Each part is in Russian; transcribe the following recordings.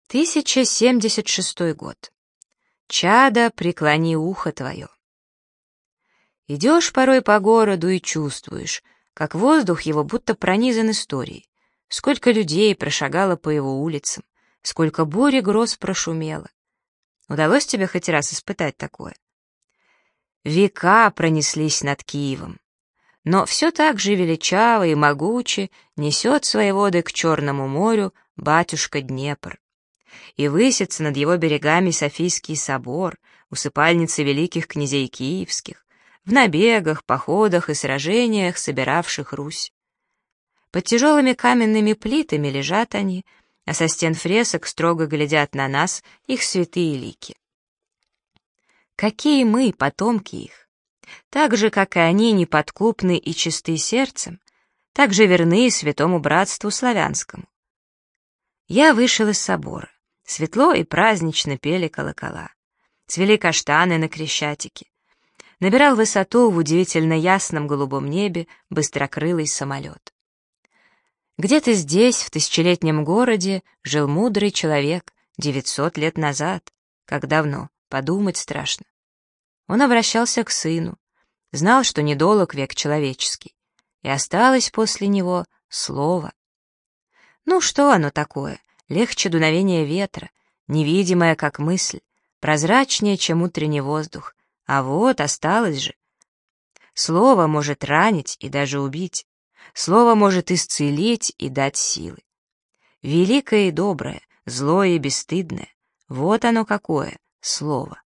1076 год. Чадо, преклони ухо твое. Идешь порой по городу и чувствуешь, как воздух его будто пронизан историей. Сколько людей прошагало по его улицам, сколько бурь и гроз прошумело. Удалось тебе хоть раз испытать такое? Века пронеслись над Киевом, но все так же величаво и могуче несет свои воды к Черному морю батюшка Днепр. И высится над его берегами Софийский собор, усыпальницы великих князей киевских, в набегах, походах и сражениях, собиравших Русь. Под тяжелыми каменными плитами лежат они, а со стен фресок строго глядят на нас их святые лики. Какие мы, потомки их! Так же, как и они, неподкупны и чисты сердцем, так же верны святому братству славянскому. Я вышел из собора. Светло и празднично пели колокола. Цвели каштаны на Крещатике. Набирал высоту в удивительно ясном голубом небе быстрокрылый самолет. Где-то здесь, в тысячелетнем городе, жил мудрый человек 900 лет назад. Как давно, подумать страшно. Он обращался к сыну, знал, что недолог век человеческий, и осталось после него слово. Ну что оно такое? Легче дуновения ветра, невидимое, как мысль, прозрачнее, чем утренний воздух. А вот осталось же. Слово может ранить и даже убить. Слово может исцелить и дать силы. Великое и доброе, злое и бесстыдное. Вот оно какое слово.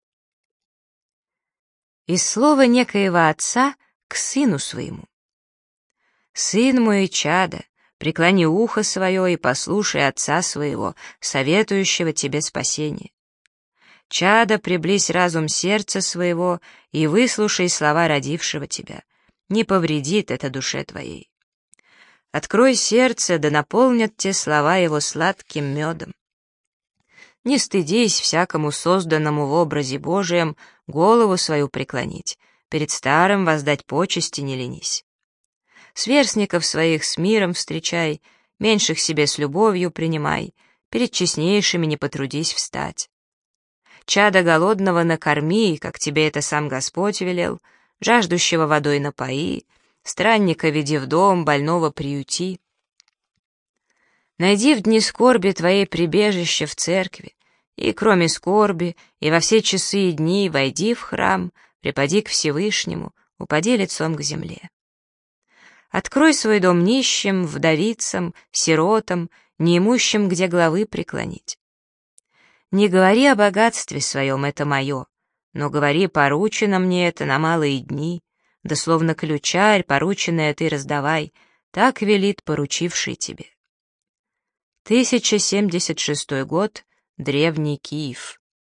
Из слова некоего отца к сыну своему. Сын мой и чадо, преклони ухо свое и послушай отца своего, советующего тебе спасение. Чадо, приблизь разум сердца своего и выслушай слова родившего тебя. Не повредит это душе твоей. Открой сердце, да наполнят те слова его сладким медом. Не стыдись всякому созданному в образе Божием голову свою преклонить, перед старым воздать почести не ленись. Сверстников своих с миром встречай, меньших себе с любовью принимай, перед честнейшими не потрудись встать. Чада голодного накорми, как тебе это сам Господь велел, жаждущего водой напои, странника веди в дом, больного приюти. Найди в дни скорби твоей прибежище в церкви, и кроме скорби, и во все часы и дни войди в храм, припади к Всевышнему, упади лицом к земле. Открой свой дом нищим, вдовицам, сиротам, неимущим, где главы преклонить. Не говори о богатстве своем, это мое, но говори, поручено мне это на малые дни, да словно ключарь, порученное ты раздавай, так велит поручивший тебе. 1076 год, Древний Киев.